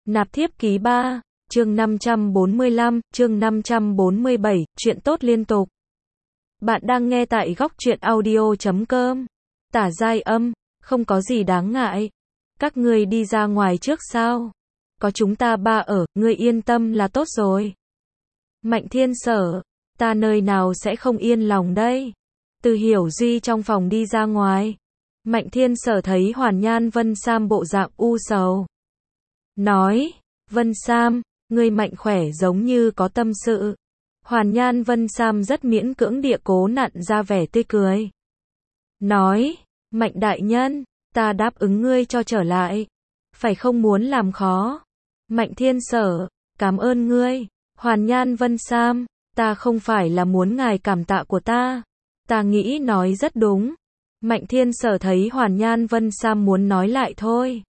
Nạp thiếp ký 3, chương 545, chương 547, chuyện tốt liên tục. Bạn đang nghe tại góc truyện audio.com. Tả giai âm, không có gì đáng ngại. Các ngươi đi ra ngoài trước sao? Có chúng ta ba ở, ngươi yên tâm là tốt rồi. Mạnh Thiên Sở, ta nơi nào sẽ không yên lòng đây. Từ Hiểu Duy trong phòng đi ra ngoài. Mạnh Thiên Sở thấy Hoàn Nhan Vân Sam bộ dạng u sầu. Nói, Vân Sam, ngươi mạnh khỏe giống như có tâm sự. Hoàn Nhan Vân Sam rất miễn cưỡng địa cố nặn ra vẻ tươi cười. Nói, Mạnh đại nhân, ta đáp ứng ngươi cho trở lại. Phải không muốn làm khó. Mạnh Thiên Sở, cảm ơn ngươi. Hoàn Nhan Vân Sam, ta không phải là muốn ngài cảm tạ của ta. Ta nghĩ nói rất đúng. Mạnh Thiên Sở thấy Hoàn Nhan Vân Sam muốn nói lại thôi.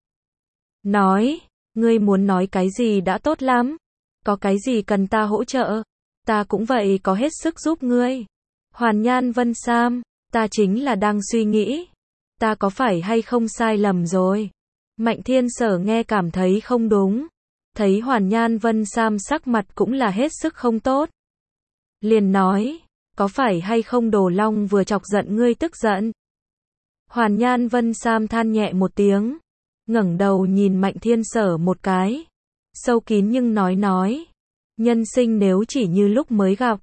Nói, ngươi muốn nói cái gì đã tốt lắm. Có cái gì cần ta hỗ trợ, ta cũng vậy có hết sức giúp ngươi. Hoàn Nhan Vân Sam, ta chính là đang suy nghĩ, ta có phải hay không sai lầm rồi. Mạnh Thiên Sở nghe cảm thấy không đúng. Thấy Hoàn Nhan Vân Sam sắc mặt cũng là hết sức không tốt. Liền nói, có phải hay không Đồ Long vừa chọc giận ngươi tức giận. Hoàn Nhan Vân Sam than nhẹ một tiếng, ngẩng đầu nhìn Mạnh Thiên Sở một cái, sâu kín nhưng nói, nhân sinh nếu chỉ như lúc mới gặp.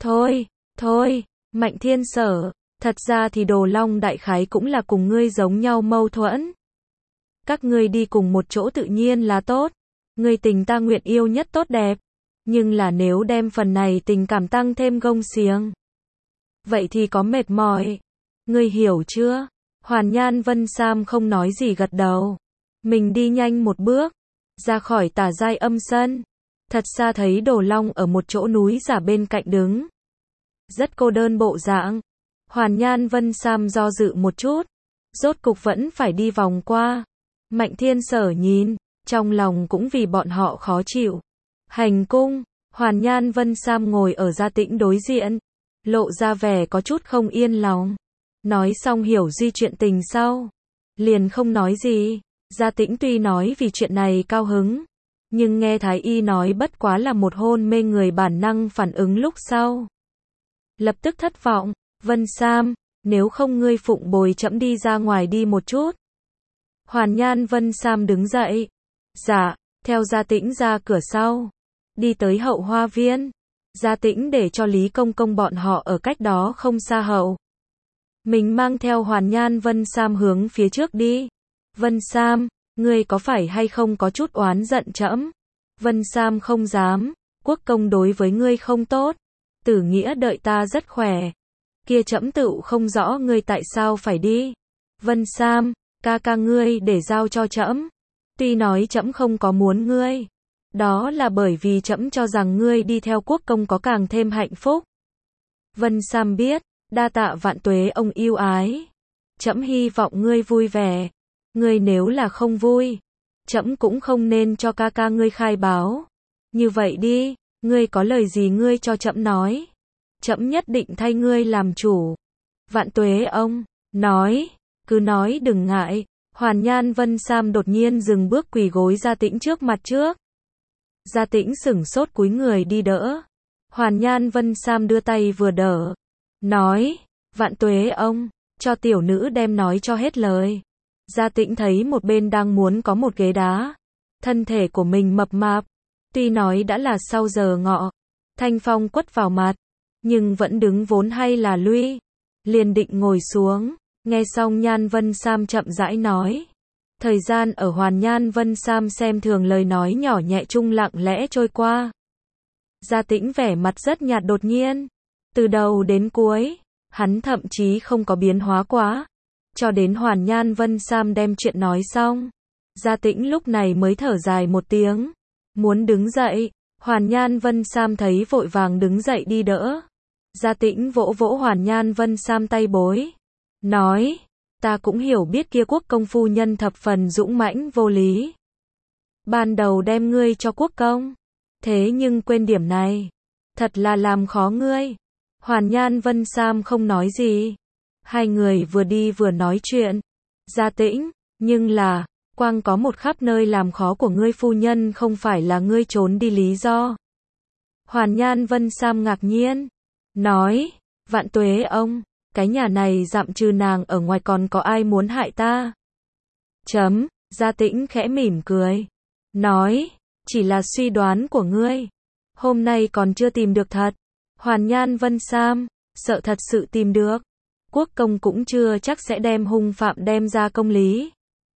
Thôi, Mạnh Thiên Sở, thật ra thì Đồ Long đại khái cũng là cùng ngươi giống nhau mâu thuẫn. Các ngươi đi cùng một chỗ tự nhiên là tốt, ngươi tình ta nguyện yêu nhất tốt đẹp, nhưng là nếu đem phần này tình cảm tăng thêm gông xiềng, vậy thì có mệt mỏi, ngươi hiểu chưa? Hoàn Nhan Vân Sam không nói gì gật đầu. Mình đi nhanh một bước, ra khỏi Tả giai âm sân. Thật xa thấy Đồ Long ở một chỗ núi giả bên cạnh đứng. Rất cô đơn bộ dạng. Hoàn Nhan Vân Sam do dự một chút. Rốt cục vẫn phải đi vòng qua. Mạnh Thiên Sở nhìn, trong lòng cũng vì bọn họ khó chịu. Hành cung, Hoàn Nhan Vân Sam ngồi ở Gia Tĩnh đối diện. Lộ ra vẻ có chút không yên lòng. Nói xong Hiểu Duy chuyện tình sau. Liền không nói gì. Gia Tĩnh tuy nói vì chuyện này cao hứng, nhưng nghe Thái Y nói bất quá là một hôn mê người bản năng phản ứng lúc sau. Lập tức thất vọng, Vân Sam, nếu không ngươi phụng bồi trẫm đi ra ngoài đi một chút. Hoàn Nhan Vân Sam đứng dậy. Dạ, theo Gia Tĩnh ra cửa sau. Đi tới hậu hoa viên. Gia Tĩnh để cho Lý Công Công bọn họ ở cách đó không xa hậu. Mình mang theo Hoàn Nhan Vân Sam hướng phía trước đi. Vân Sam, ngươi có phải hay không có chút oán giận trẫm? Vân Sam không dám, quốc công đối với ngươi không tốt. Tử Nghĩa đợi ta rất khỏe. Kia trẫm tựu không rõ ngươi tại sao phải đi. Vân Sam, ca ngươi để giao cho trẫm. Tuy nói trẫm không có muốn ngươi, đó là bởi vì trẫm cho rằng ngươi đi theo quốc công có càng thêm hạnh phúc. Vân Sam biết, đa tạ vạn tuế ông yêu ái. Trẫm hy vọng ngươi vui vẻ. Ngươi nếu là không vui, trẫm cũng không nên cho ca ngươi khai báo. Như vậy đi, ngươi có lời gì ngươi cho trẫm nói. Trẫm nhất định thay ngươi làm chủ. Vạn tuế ông, nói, cứ nói đừng ngại. Hoàn Nhan Vân Sam đột nhiên dừng bước quỳ gối Gia Tĩnh trước mặt trước. Gia Tĩnh sửng sốt cúi người đi đỡ. Hoàn Nhan Vân Sam đưa tay vừa đỡ. Nói, vạn tuế ông, cho tiểu nữ đem nói cho hết lời. Gia Tĩnh thấy một bên đang muốn có một ghế đá. Thân thể của mình mập mạp. Tuy nói đã là sau giờ ngọ. Thanh phong quất vào mặt. Nhưng vẫn đứng vốn hay là lui. Liền định ngồi xuống. Nghe xong Nhan Vân Sam chậm rãi nói. Thời gian ở Hoàn Nhan Vân Sam xem thường lời nói nhỏ nhẹ trung lặng lẽ trôi qua. Gia Tĩnh vẻ mặt rất nhạt đột nhiên. Từ đầu đến cuối, hắn thậm chí không có biến hóa quá. Cho đến Hoàn Nhan Vân Sam đem chuyện nói xong. Gia Tĩnh lúc này mới thở dài một tiếng. Muốn đứng dậy. Hoàn Nhan Vân Sam thấy vội vàng đứng dậy đi đỡ. Gia Tĩnh vỗ vỗ Hoàn Nhan Vân Sam tay bối. Nói, ta cũng hiểu biết kia quốc công phu nhân thập phần dũng mãnh vô lý. Ban đầu đem ngươi cho quốc công. Thế nhưng quên điểm này. Thật là làm khó ngươi. Hoàn Nhan Vân Sam không nói gì. Hai người vừa đi vừa nói chuyện. Gia Tĩnh, nhưng là, Quang có một khắp nơi làm khó của ngươi phu nhân không phải là ngươi trốn đi lý do. Hoàn Nhan Vân Sam ngạc nhiên. Nói, vạn tuế ông, cái nhà này dạm trừ nàng ở ngoài còn có ai muốn hại ta? Gia Tĩnh khẽ mỉm cười. Nói, chỉ là suy đoán của ngươi. Hôm nay còn chưa tìm được thật. Hoàn Nhan Vân Sam, sợ thật sự tìm được. Quốc công cũng chưa chắc sẽ đem hung phạm đem ra công lý.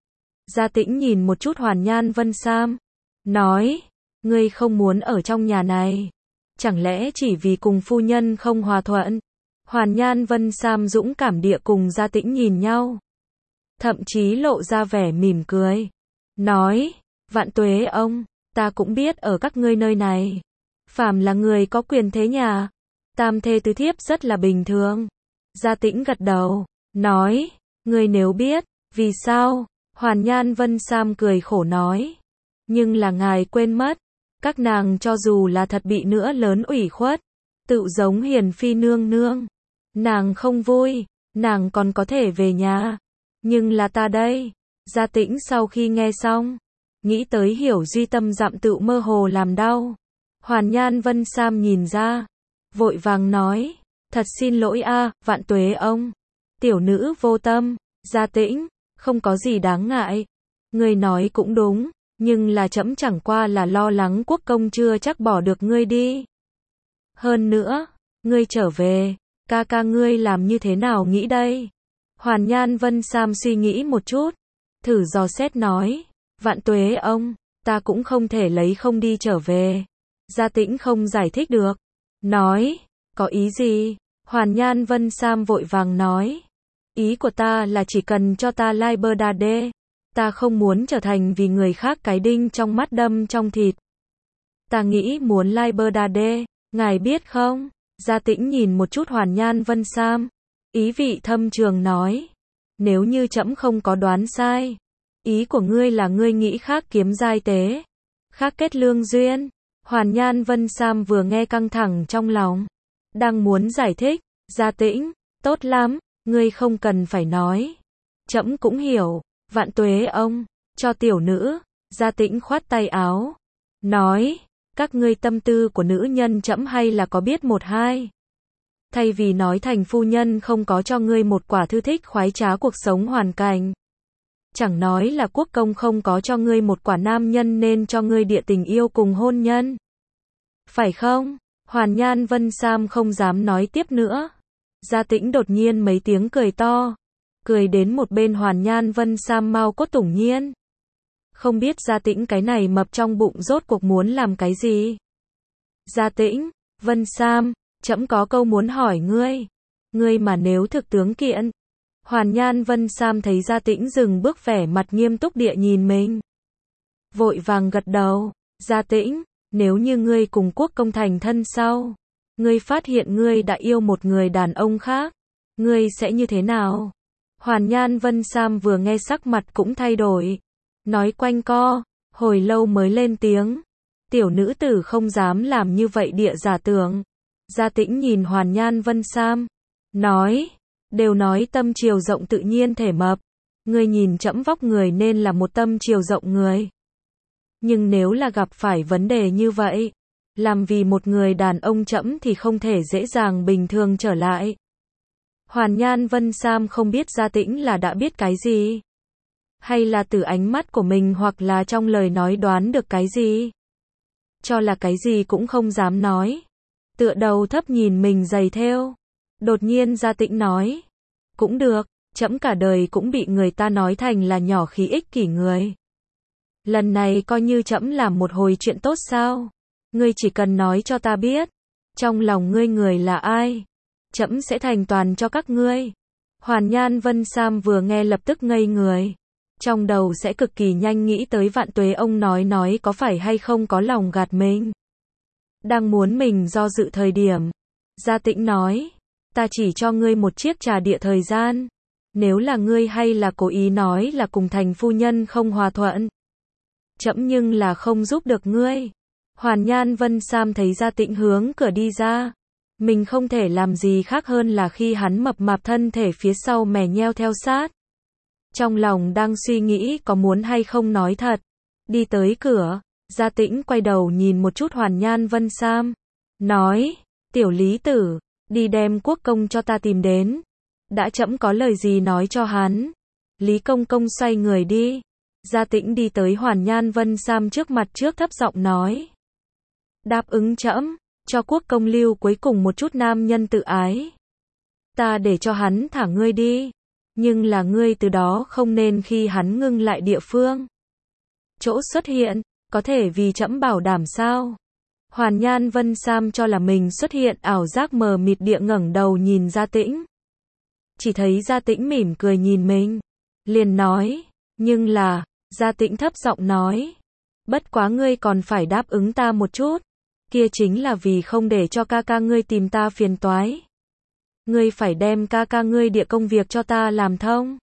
Gia Tĩnh nhìn một chút Hoàn Nhan Vân Sam. Nói, ngươi không muốn ở trong nhà này. Chẳng lẽ chỉ vì cùng phu nhân không hòa thuận? Hoàn Nhan Vân Sam dũng cảm địa cùng Gia Tĩnh nhìn nhau. Thậm chí lộ ra vẻ mỉm cười. Nói, vạn tuế ông, ta cũng biết ở các ngươi nơi này. Phàm là người có quyền thế nhà. Tam thê tứ thiếp rất là bình thường. Gia Tĩnh gật đầu. Nói, ngươi nếu biết, vì sao? Hoàn Nhan Vân Sam cười khổ nói. Nhưng là ngài quên mất. Các nàng cho dù là thật bị nữa lớn ủy khuất. Tự giống Hiền Phi nương nương. Nàng không vui, nàng còn có thể về nhà. Nhưng là ta đây. Gia Tĩnh sau khi nghe xong, nghĩ tới Hiểu Duy tâm dặm tự mơ hồ làm đau. Hoàn Nhan Vân Sam nhìn ra, vội vàng nói, thật xin lỗi a, vạn tuế ông. Tiểu nữ vô tâm. Gia Tĩnh, không có gì đáng ngại. Ngươi nói cũng đúng, nhưng là trẫm chẳng qua là lo lắng quốc công chưa chắc bỏ được ngươi đi. Hơn nữa, ngươi trở về, ca ca ngươi làm như thế nào nghĩ đây? Hoàn Nhan Vân Sam suy nghĩ một chút, thử dò xét nói, vạn tuế ông, ta cũng không thể lấy không đi trở về. Gia Tĩnh không giải thích được, nói, có ý gì? Hoàn Nhan Vân Sam vội vàng nói, ý của ta là chỉ cần cho ta Libertad, ta không muốn trở thành vì người khác cái đinh trong mắt đâm trong thịt. Ta nghĩ muốn Libertad, ngài biết không? Gia Tĩnh nhìn một chút Hoàn Nhan Vân Sam, ý vị thâm trường nói, nếu như trẫm không có đoán sai, ý của ngươi là ngươi nghĩ khác kiếm giai tế, khác kết lương duyên. Hoàn Nhan Vân Sam vừa nghe căng thẳng trong lòng, đang muốn giải thích. Gia Tĩnh, tốt lắm, ngươi không cần phải nói, trẫm cũng hiểu. Vạn tuế ông, cho tiểu nữ. Gia Tĩnh khoát tay áo, nói, các ngươi tâm tư của nữ nhân trẫm hay là có biết một hai. Thay vì nói thành phu nhân không có cho ngươi một quả thư thích khoái trá cuộc sống hoàn cảnh. Chẳng nói là quốc công không có cho ngươi một quả nam nhân nên cho ngươi địa tình yêu cùng hôn nhân. Phải không? Hoàn Nhan Vân Sam không dám nói tiếp nữa. Gia Tĩnh đột nhiên mấy tiếng cười to. Cười đến một bên Hoàn Nhan Vân Sam mau cốt tủng nhiên. Không biết Gia Tĩnh cái này mập trong bụng rốt cuộc muốn làm cái gì? Gia Tĩnh, Vân Sam, trẫm có câu muốn hỏi ngươi. Ngươi mà nếu thực tướng kiện. Hoàn Nhan Vân Sam thấy Gia Tĩnh dừng bước vẻ mặt nghiêm túc địa nhìn mình. Vội vàng gật đầu. Gia Tĩnh, nếu như ngươi cùng quốc công thành thân sau, ngươi phát hiện ngươi đã yêu một người đàn ông khác, ngươi sẽ như thế nào? Hoàn Nhan Vân Sam vừa nghe sắc mặt cũng thay đổi. Nói quanh co, hồi lâu mới lên tiếng. Tiểu nữ tử không dám làm như vậy địa giả tưởng. Gia Tĩnh nhìn Hoàn Nhan Vân Sam, nói, đều nói tâm chiều rộng tự nhiên thể mập. Ngươi nhìn trẫm vóc người nên là một tâm chiều rộng người. Nhưng nếu là gặp phải vấn đề như vậy, làm vì một người đàn ông trẫm thì không thể dễ dàng bình thường trở lại. Hoàn Nhan Vân Sam không biết Gia Tĩnh là đã biết cái gì, hay là từ ánh mắt của mình hoặc là trong lời nói đoán được cái gì. Cho là cái gì cũng không dám nói. Tựa đầu thấp nhìn mình giày thêu. Đột nhiên Gia Tĩnh nói, cũng được, trẫm cả đời cũng bị người ta nói thành là nhỏ khí ích kỷ người. Lần này coi như trẫm làm một hồi chuyện tốt sao? Ngươi chỉ cần nói cho ta biết, trong lòng ngươi người là ai, trẫm sẽ thành toàn cho các ngươi. Hoàn Nhan Vân Sam vừa nghe lập tức ngây người. Trong đầu sẽ cực kỳ nhanh nghĩ tới vạn tuế ông nói có phải hay không có lòng gạt mình. Đang muốn mình do dự thời điểm, Gia Tĩnh nói, ta chỉ cho ngươi một chiếc trà địa thời gian. Nếu là ngươi hay là cố ý nói là cùng thành phu nhân không hòa thuận, trẫm nhưng là không giúp được ngươi. Hoàn Nhan Vân Sam thấy Gia Tĩnh hướng cửa đi ra. Mình không thể làm gì khác hơn là khi hắn mập mạp thân thể phía sau mè nheo theo sát. Trong lòng đang suy nghĩ có muốn hay không nói thật. Đi tới cửa, Gia Tĩnh quay đầu nhìn một chút Hoàn Nhan Vân Sam. Nói, tiểu Lý Tử, đi đem quốc công cho ta tìm đến. Đã trẫm có lời gì nói cho hắn. Lý công công xoay người đi. Gia Tĩnh đi tới Hoàn Nhan Vân Sam trước mặt trước thấp giọng nói. Đáp ứng trẫm, cho quốc công lưu cuối cùng một chút nam nhân tự ái. Ta để cho hắn thả ngươi đi. Nhưng là ngươi từ đó không nên khi hắn ngưng lại địa phương. Chỗ xuất hiện, có thể vì trẫm bảo đảm sao? Hoàn Nhan Vân Sam cho là mình xuất hiện ảo giác mờ mịt địa ngẩng đầu nhìn Gia Tĩnh. Chỉ thấy Gia Tĩnh mỉm cười nhìn mình. Liền nói, nhưng là, Gia Tĩnh thấp giọng nói. Bất quá ngươi còn phải đáp ứng ta một chút. Kia chính là vì không để cho ca ca ngươi tìm ta phiền toái. Ngươi phải đem ca ca ngươi địa công việc cho ta làm thông.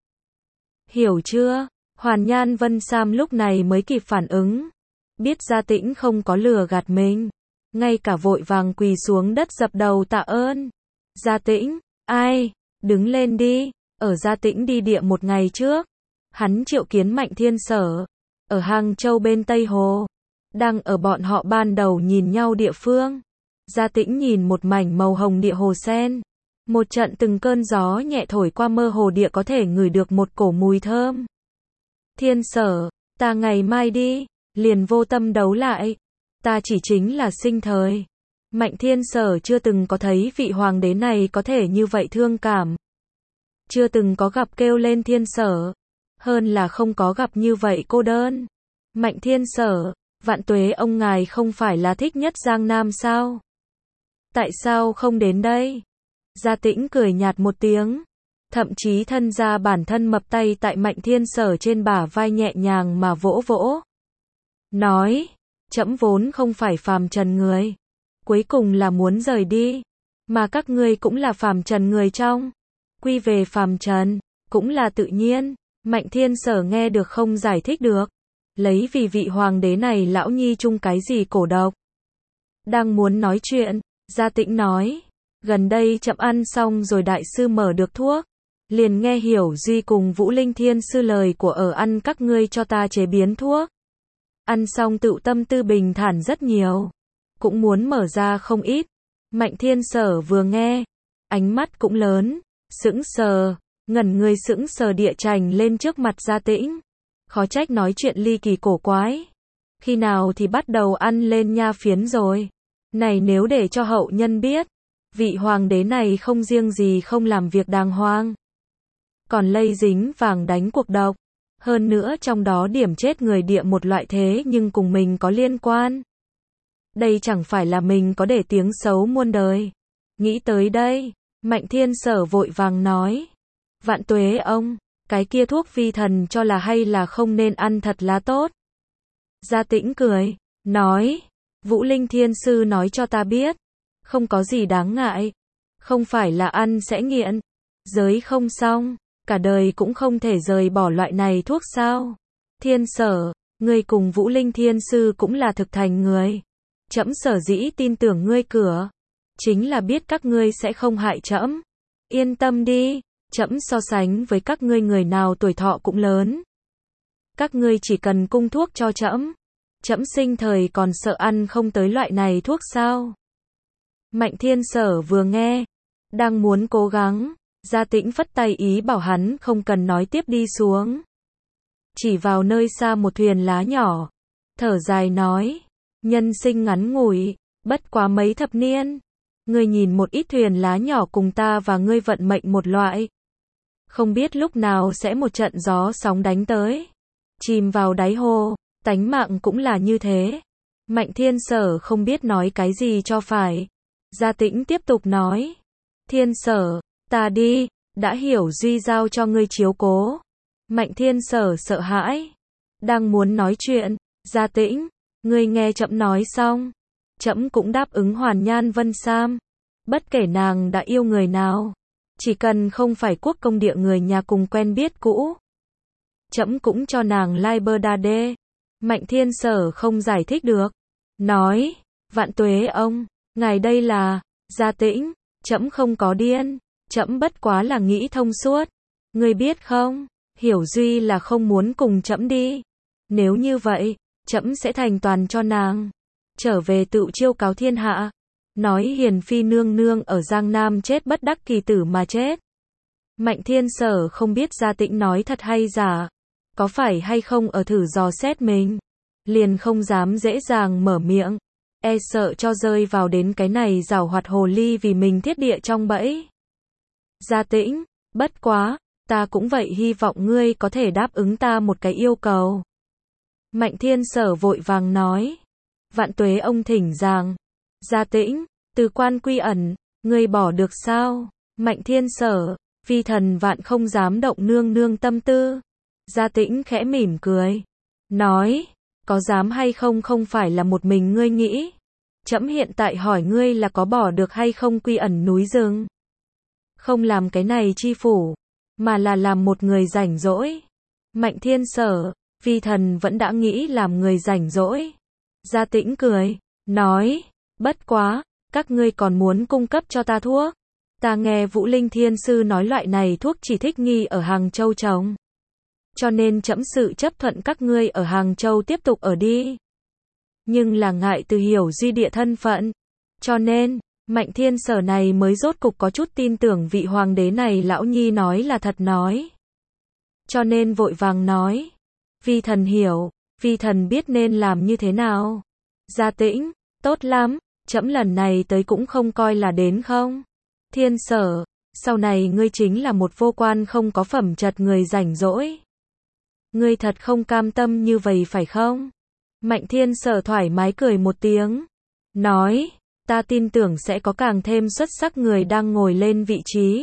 Hiểu chưa? Hoàn Nhan Vân Sam lúc này mới kịp phản ứng. Biết Gia Tĩnh không có lừa gạt mình. Ngay cả vội vàng quỳ xuống đất dập đầu tạ ơn. Gia Tĩnh, ai? Đứng lên đi. Ở Gia Tĩnh đi địa một ngày trước. Hắn triệu kiến Mạnh Thiên Sở. Ở Hàng Châu bên Tây Hồ. Đang ở bọn họ ban đầu nhìn nhau địa phương. Gia Tĩnh nhìn một mảnh màu hồng địa hồ sen. Một trận từng cơn gió nhẹ thổi qua mơ hồ địa có thể ngửi được một cổ mùi thơm. Thiên Sở, ta ngày mai đi, liền vô tâm đấu lại. Ta chỉ chính là sinh thời. Mạnh Thiên Sở chưa từng có thấy vị hoàng đế này có thể như vậy thương cảm. Chưa từng có gặp kêu lên Thiên Sở. Hơn là không có gặp như vậy cô đơn. Mạnh Thiên Sở, vạn tuế ông ngài không phải là thích nhất Giang Nam sao? Tại sao không đến đây? Gia Tĩnh cười nhạt một tiếng. Thậm chí thân ra bản thân mập tay tại Mạnh Thiên Sở trên bả vai nhẹ nhàng mà vỗ vỗ. Nói, trẫm vốn không phải phàm trần người. Cuối cùng là muốn rời đi. Mà các ngươi cũng là phàm trần người trong. Quy về phàm trần, cũng là tự nhiên. Mạnh Thiên Sở nghe được không giải thích được. Lấy vì vị hoàng đế này lão nhi chung cái gì cổ độc. Đang muốn nói chuyện, Gia Tĩnh nói. Gần đây chậm ăn xong rồi đại sư mở được thuốc. Liền nghe Hiểu Duy cùng Vũ Linh Thiên sư lời của ở ăn các ngươi cho ta chế biến thuốc. Ăn xong tự tâm tư bình thản rất nhiều. Cũng muốn mở ra không ít. Mạnh Thiên Sở vừa nghe. Ánh mắt cũng lớn. Sững sờ. Ngẩn người sững sờ địa chành lên trước mặt Gia Tĩnh. Khó trách nói chuyện ly kỳ cổ quái. Khi nào thì bắt đầu ăn lên nha phiến rồi. Này nếu để cho hậu nhân biết. Vị hoàng đế này không riêng gì không làm việc đàng hoàng. Còn lây dính vàng đánh cuộc độc. Hơn nữa trong đó điểm chết người địa một loại thế nhưng cùng mình có liên quan. Đây chẳng phải là mình có để tiếng xấu muôn đời. Nghĩ tới đây, Mạnh Thiên Sở vội vàng nói. Vạn tuế ông, cái kia thuốc vi thần cho là hay là không nên ăn thật là tốt. Gia Tĩnh cười, nói. Vũ Linh Thiên Sư nói cho ta biết. Không có gì đáng ngại. Không phải là ăn sẽ nghiện. Giới không xong. Cả đời cũng không thể rời bỏ loại này thuốc sao. Thiên Sở, ngươi cùng Vũ Linh Thiên Sư cũng là thực thành người. Trẫm sở dĩ tin tưởng ngươi cửa. Chính là biết các ngươi sẽ không hại trẫm. Yên tâm đi. Trẫm so sánh với các ngươi người nào tuổi thọ cũng lớn. Các ngươi chỉ cần cung thuốc cho trẫm. Trẫm sinh thời còn sợ ăn không tới loại này thuốc sao. Mạnh Thiên Sở vừa nghe. Đang muốn cố gắng. Gia Tĩnh phất tay ý bảo hắn không cần nói tiếp đi xuống. Chỉ vào nơi xa một thuyền lá nhỏ. Thở dài nói. Nhân sinh ngắn ngủi. Bất quá mấy thập niên. Ngươi nhìn một ít thuyền lá nhỏ cùng ta và ngươi vận mệnh một loại. Không biết lúc nào sẽ một trận gió sóng đánh tới. Chìm vào đáy hồ. Tánh mạng cũng là như thế. Mạnh Thiên Sở không biết nói cái gì cho phải. Gia Tĩnh tiếp tục nói. Thiên Sở, ta đi, đã Hiểu Duy giao cho ngươi chiếu cố. Mạnh Thiên Sở sợ hãi. Đang muốn nói chuyện. Gia Tĩnh, ngươi nghe trẫm nói xong. Trẫm cũng đáp ứng Hoàn Nhan Vân Sam. Bất kể nàng đã yêu người nào. Chỉ cần không phải quốc công địa người nhà cùng quen biết cũ. Trẫm cũng cho nàng lai bơ đa đê. Mạnh Thiên Sở không giải thích được. Nói, vạn tuế ông, ngài đây là, Gia Tĩnh, trẫm không có điên. Trẫm bất quá là nghĩ thông suốt. Ngươi biết không, Hiểu Duy là không muốn cùng trẫm đi. Nếu như vậy, trẫm sẽ thành toàn cho nàng. Trở về tựu chiêu cáo thiên hạ. Nói Hiền Phi nương nương ở Giang Nam chết bất đắc kỳ tử mà chết. Mạnh Thiên Sở không biết Gia Tĩnh nói thật hay giả. Có phải hay không ở thử dò xét mình. Liền không dám dễ dàng mở miệng. E sợ cho rơi vào đến cái này giảo hoạt hồ ly vì mình thiết địa trong bẫy. Gia Tĩnh, bất quá, ta cũng vậy hy vọng ngươi có thể đáp ứng ta một cái yêu cầu. Mạnh Thiên Sở vội vàng nói. Vạn tuế ông thỉnh giảng. Gia Tĩnh, từ quan quy ẩn, ngươi bỏ được sao? Mạnh Thiên Sở, vi thần vạn không dám động nương nương tâm tư. Gia Tĩnh khẽ mỉm cười. Nói, có dám hay không không phải là một mình ngươi nghĩ. Trẫm hiện tại hỏi ngươi là có bỏ được hay không quy ẩn núi rừng. Không làm cái này chi phủ, mà là làm một người rảnh rỗi. Mạnh Thiên Sở, vi thần vẫn đã nghĩ làm người rảnh rỗi. Gia Tĩnh cười, nói, bất quá, các ngươi còn muốn cung cấp cho ta thuốc. Ta nghe Vũ Linh Thiên Sư nói loại này thuốc chỉ thích nghi ở Hàng Châu trồng. Cho nên trẫm sự chấp thuận các ngươi ở Hàng Châu tiếp tục ở đi. Nhưng là ngại từ Hiểu Duy địa thân phận. Cho nên, Mạnh Thiên Sở này mới rốt cục có chút tin tưởng vị hoàng đế này lão nhi nói là thật nói. Cho nên vội vàng nói. Vi thần hiểu, vi thần biết nên làm như thế nào. Gia Tĩnh, tốt lắm, trẫm lần này tới cũng không coi là đến không. Thiên Sở, sau này ngươi chính là một vô quan không có phẩm chất người rảnh rỗi. Ngươi thật không cam tâm như vậy phải không? Mạnh Thiên Sở thoải mái cười một tiếng. Nói, ta tin tưởng sẽ có càng thêm xuất sắc người đang ngồi lên vị trí.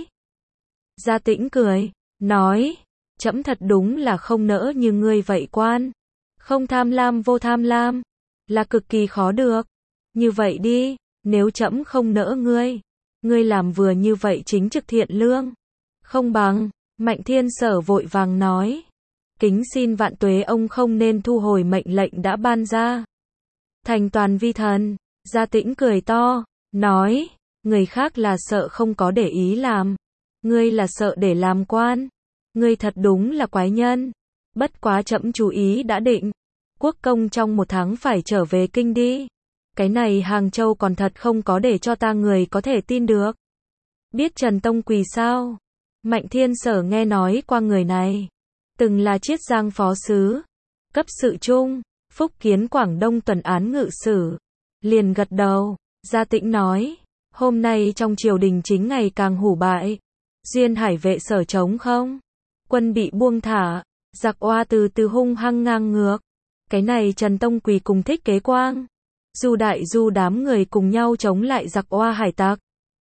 Gia Tĩnh cười, nói, trẫm thật đúng là không nỡ như ngươi vậy quan. Không tham lam vô tham lam, là cực kỳ khó được. Như vậy đi, nếu trẫm không nỡ ngươi làm vừa như vậy chính trực thiện lương. Không bằng, Mạnh Thiên Sở vội vàng nói. Kính xin vạn tuế ông không nên thu hồi mệnh lệnh đã ban ra. Thành toàn vi thần, Gia Tĩnh cười to, nói, người khác là sợ không có để ý làm. Ngươi là sợ để làm quan. Ngươi thật đúng là quái nhân. Bất quá trẫm chú ý đã định. Quốc công trong 1 tháng phải trở về kinh đi. Cái này Hàng Châu còn thật không có để cho ta người có thể tin được. Biết Trần Tông Quỳ sao? Mạnh Thiên Sở nghe nói qua người này. Từng là Chiết Giang phó sứ. Cấp sự trung, phúc kiến Quảng Đông tuần án ngự sử. Liền gật đầu, Gia Tĩnh nói. Hôm nay trong triều đình chính ngày càng hủ bại. Duyên Hải vệ sở trống không? Quân bị buông thả. Giặc oa từ từ hung hăng ngang ngược. Cái này Trần Tông Quỳ cùng Thích Kế Quang. Du đại du đám người cùng nhau chống lại giặc oa hải tặc.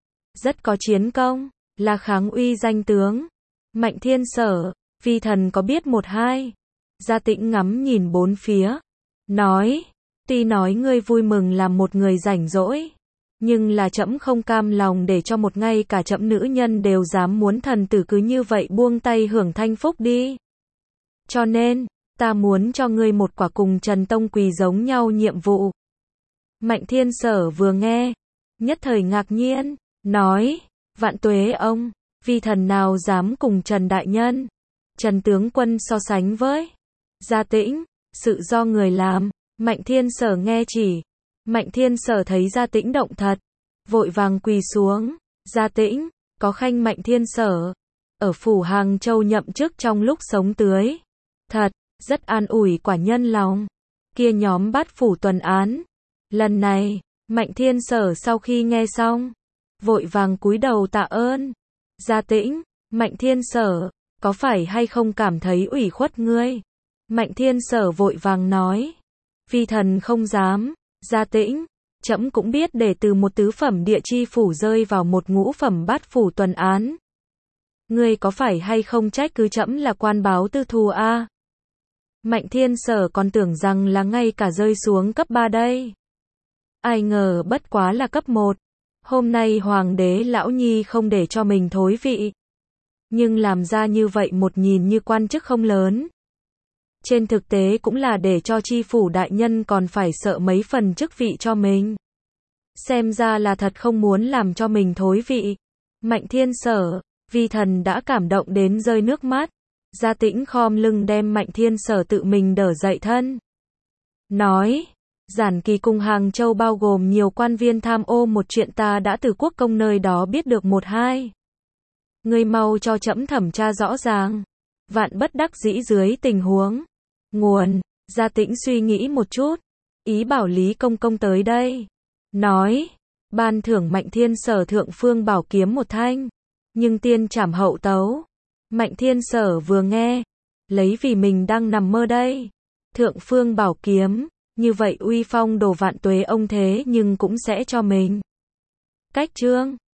Rất có chiến công, là kháng uy danh tướng. Mạnh Thiên Sở, vi thần có biết một hai. Gia Tĩnh ngắm nhìn bốn phía. Nói, tuy nói ngươi vui mừng làm một người rảnh rỗi. Nhưng là trẫm không cam lòng để cho một ngay cả trẫm nữ nhân đều dám muốn thần tử cứ như vậy buông tay hưởng thanh phúc đi. Cho nên, ta muốn cho ngươi một quả cùng Trần Tông Quỳ giống nhau nhiệm vụ. Mạnh Thiên Sở vừa nghe, nhất thời ngạc nhiên, nói, vạn tuế ông, vi thần nào dám cùng Trần Đại Nhân, Trần Tướng Quân so sánh với. Gia Tĩnh, sự do người làm. Mạnh Thiên Sở nghe chỉ. Mạnh Thiên Sở thấy Gia Tĩnh động thật, vội vàng quỳ xuống. Gia Tĩnh, có khanh Mạnh Thiên Sở, ở phủ Hàng Châu nhậm chức trong lúc sống tưới. Thật, rất an ủi quả nhân lòng. Kia nhóm Bát phủ tuần án. Lần này, Mạnh Thiên Sở sau khi nghe xong, vội vàng cúi đầu tạ ơn. Gia Tĩnh, Mạnh Thiên Sở, có phải hay không cảm thấy ủy khuất ngươi? Mạnh Thiên Sở vội vàng nói. Vi thần không dám. Gia Tĩnh, trẫm cũng biết để từ một tứ phẩm địa chi phủ rơi vào một ngũ phẩm Bát phủ tuần án. Ngươi có phải hay không trách cứ trẫm là quan báo tư thù a? Mạnh Thiên Sở còn tưởng rằng là ngay cả rơi xuống cấp 3 đây. Ai ngờ bất quá là cấp 1. Hôm nay hoàng đế lão nhi không để cho mình thối vị. Nhưng làm ra như vậy một nhìn như quan chức không lớn. Trên thực tế cũng là để cho chi phủ đại nhân còn phải sợ mấy phần chức vị cho mình. Xem ra là thật không muốn làm cho mình thối vị. Mạnh Thiên Sở, vi thần đã cảm động đến rơi nước mắt. Gia Tĩnh khom lưng đem Mạnh Thiên Sở tự mình đỡ dậy thân. Nói, Giản Kỳ cùng Hàng Châu bao gồm nhiều quan viên tham ô một chuyện ta đã từ quốc công nơi đó biết được một hai. Ngươi mau cho trẫm thẩm tra rõ ràng. Vạn bất đắc dĩ dưới tình huống. Nguồn, Gia Tĩnh suy nghĩ một chút. Ý bảo Lý Công Công tới đây. Nói, ban thưởng Mạnh Thiên Sở thượng phương bảo kiếm một thanh. Nhưng tiên trảm hậu tấu. Mạnh Thiên Sở vừa nghe. Lấy vì mình đang nằm mơ đây. Thượng phương bảo kiếm. Như vậy uy phong đồ vạn tuế ông thế nhưng cũng sẽ cho mình. Cách chương.